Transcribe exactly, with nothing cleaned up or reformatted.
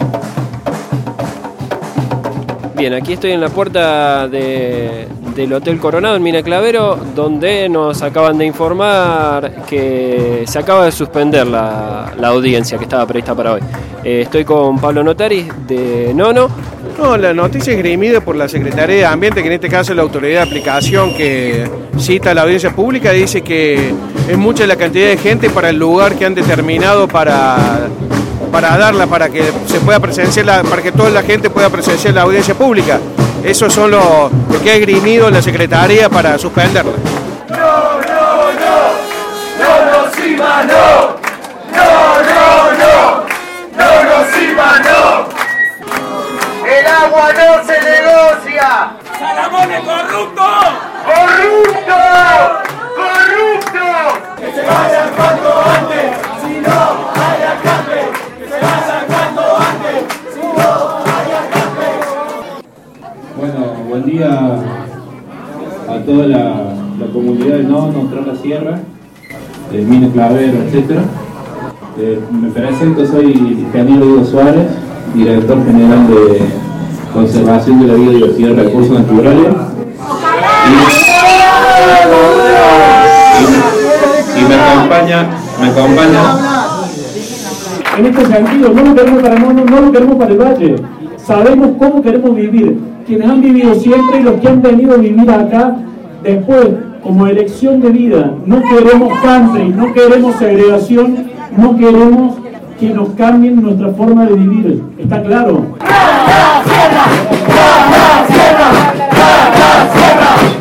Bien, aquí estoy en la puerta de, del Hotel Coronado en Mina Clavero, donde nos acaban de informar que se acaba de suspender la, la audiencia que estaba prevista para hoy. Eh, estoy con Pablo Notari de Nono. No, la noticia es grimida por la Secretaría de Ambiente, que en este caso es la autoridad de aplicación que cita la audiencia pública, dice que es mucha la cantidad de gente para el lugar que han determinado para... para darla, para que se pueda presenciar, la, para que toda la gente pueda presenciar la audiencia pública. Esos son los lo que ha esgrimido la Secretaría para suspenderla. No, no, no, no nos iba, no, no, no, no, no nos iba, no. El agua no se negocia. ¡Salamones corruptos! ¡Corruptos! ¡Corruptos! ¡Que se vayan cuanto antes! ¡Si no hay acampe! ¡Que se vayan cuanto antes! ¡Si no hay acampe! Bueno, buen día a toda la, la comunidad de Nono, Tras la Sierra, de Mina Clavero, etcétera. Eh, me presento, soy ingeniero Hugo Suárez, director general de Conservación de la Biodiversidad y Recursos Naturales. Y, y me acompaña, me acompaña. En este sentido, no lo queremos para Nono, no lo queremos para el Valle. Sabemos cómo queremos vivir. Quienes han vivido siempre y los que han venido a vivir acá después, como elección de vida. No queremos country, no queremos segregación, no queremos que nos cambien nuestra forma de vivir. ¿Está claro? ¡La sierra! ¡La sierra! ¡La sierra!